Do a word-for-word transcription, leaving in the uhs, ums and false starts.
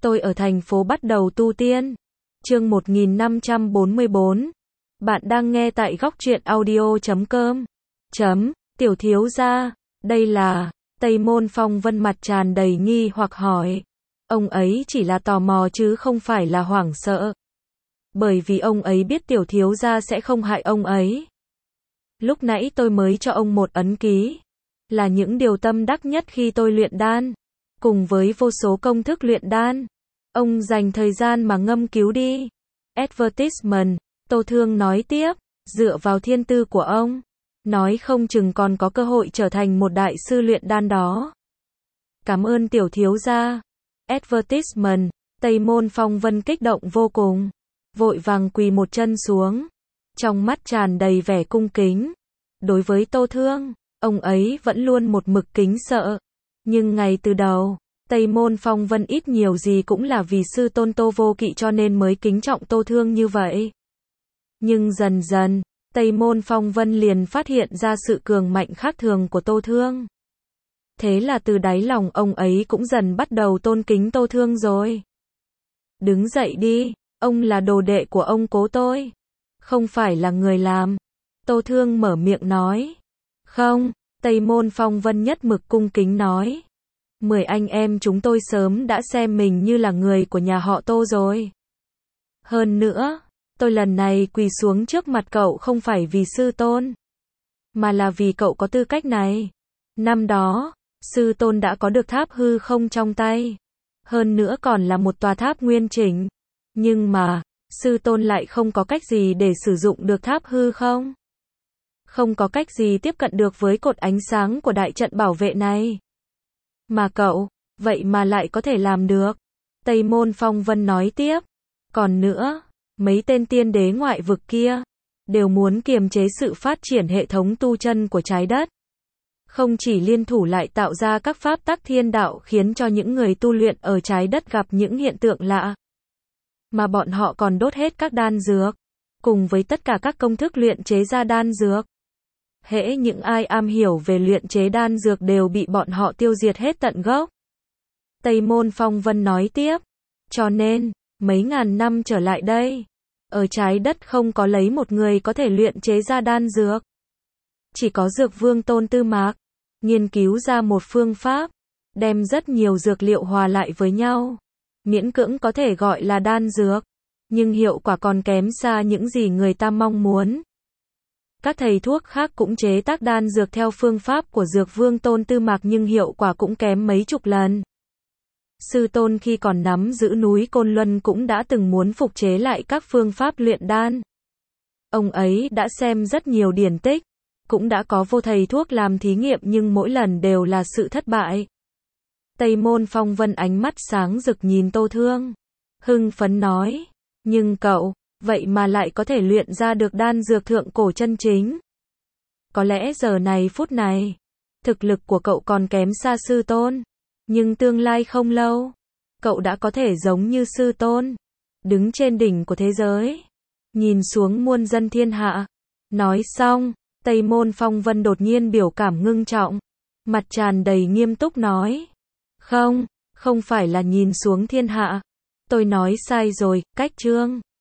Tôi ở thành phố bắt đầu tu tiên. Chương một nghìn năm trăm bốn mươi bốn. Bạn đang nghe tại góc truyện audio chấm com. Chấm, tiểu thiếu gia, đây là, Tây Môn Phong Vân mặt tràn đầy nghi hoặc hỏi. Ông ấy chỉ là tò mò chứ không phải là hoảng sợ. Bởi vì ông ấy biết tiểu thiếu gia sẽ không hại ông ấy. Lúc nãy tôi mới cho ông một ấn ký. Là những điều tâm đắc nhất khi tôi luyện đan. Cùng với vô số công thức luyện đan. Ông dành thời gian mà ngâm cứu đi. Advertisement, Tô Thương nói tiếp, dựa vào thiên tư của ông, nói không chừng còn có cơ hội trở thành một đại sư luyện đan đó. Cảm ơn tiểu thiếu gia. Advertisement, Tây Môn Phong Vân kích động vô cùng, vội vàng quỳ một chân xuống, trong mắt tràn đầy vẻ cung kính. Đối với Tô Thương, ông ấy vẫn luôn một mực kính sợ, nhưng ngay từ đầu, Tây Môn Phong Vân ít nhiều gì cũng là vì sư tôn Tô Vô Kỵ cho nên mới kính trọng Tô Thương như vậy. Nhưng dần dần, Tây Môn Phong Vân liền phát hiện ra sự cường mạnh khác thường của Tô Thương. Thế là từ đáy lòng ông ấy cũng dần bắt đầu tôn kính Tô Thương rồi. Đứng dậy đi, ông là đồ đệ của ông cố tôi, không phải là người làm. Tô Thương mở miệng nói. Không, Tây Môn Phong Vân nhất mực cung kính nói. Mười anh em chúng tôi sớm đã xem mình như là người của nhà họ Tô rồi. Hơn nữa, tôi lần này quỳ xuống trước mặt cậu không phải vì sư tôn, mà là vì cậu có tư cách này. Năm đó, sư tôn đã có được tháp hư không trong tay. Hơn nữa còn là một tòa tháp nguyên chỉnh. Nhưng mà, sư tôn lại không có cách gì để sử dụng được tháp hư không. Không có cách gì tiếp cận được với cột ánh sáng của đại trận bảo vệ này. Mà cậu, vậy mà lại có thể làm được. Tây Môn Phong Vân nói tiếp. Còn nữa, mấy tên tiên đế ngoại vực kia, đều muốn kiềm chế sự phát triển hệ thống tu chân của trái đất. Không chỉ liên thủ lại tạo ra các pháp tắc thiên đạo khiến cho những người tu luyện ở trái đất gặp những hiện tượng lạ. Mà bọn họ còn đốt hết các đan dược, cùng với tất cả các công thức luyện chế ra đan dược. Hễ những ai am hiểu về luyện chế đan dược đều bị bọn họ tiêu diệt hết tận gốc. Tây Môn Phong Vân nói tiếp. Cho nên, mấy ngàn năm trở lại đây, ở trái đất không có lấy một người có thể luyện chế ra đan dược. Chỉ có Dược Vương Tôn Tư Mạc, nghiên cứu ra một phương pháp, đem rất nhiều dược liệu hòa lại với nhau. Miễn cưỡng có thể gọi là đan dược, nhưng hiệu quả còn kém xa những gì người ta mong muốn. Các thầy thuốc khác cũng chế tác đan dược theo phương pháp của Dược Vương Tôn Tư Mạc nhưng hiệu quả cũng kém mấy chục lần. Sư tôn khi còn nắm giữ núi Côn Luân cũng đã từng muốn phục chế lại các phương pháp luyện đan. Ông ấy đã xem rất nhiều điển tích, cũng đã có vô thầy thuốc làm thí nghiệm nhưng mỗi lần đều là sự thất bại. Tây Môn Phong Vân ánh mắt sáng rực nhìn Tô Thương, hưng phấn nói, nhưng cậu, vậy mà lại có thể luyện ra được đan dược thượng cổ chân chính. Có lẽ giờ này phút này, thực lực của cậu còn kém xa sư tôn, nhưng tương lai không lâu, cậu đã có thể giống như sư tôn, đứng trên đỉnh của thế giới, nhìn xuống muôn dân thiên hạ. Nói xong, Tây Môn Phong Vân đột nhiên biểu cảm ngưng trọng, mặt tràn đầy nghiêm túc nói. Không, không phải là nhìn xuống thiên hạ. Tôi nói sai rồi, cách chương.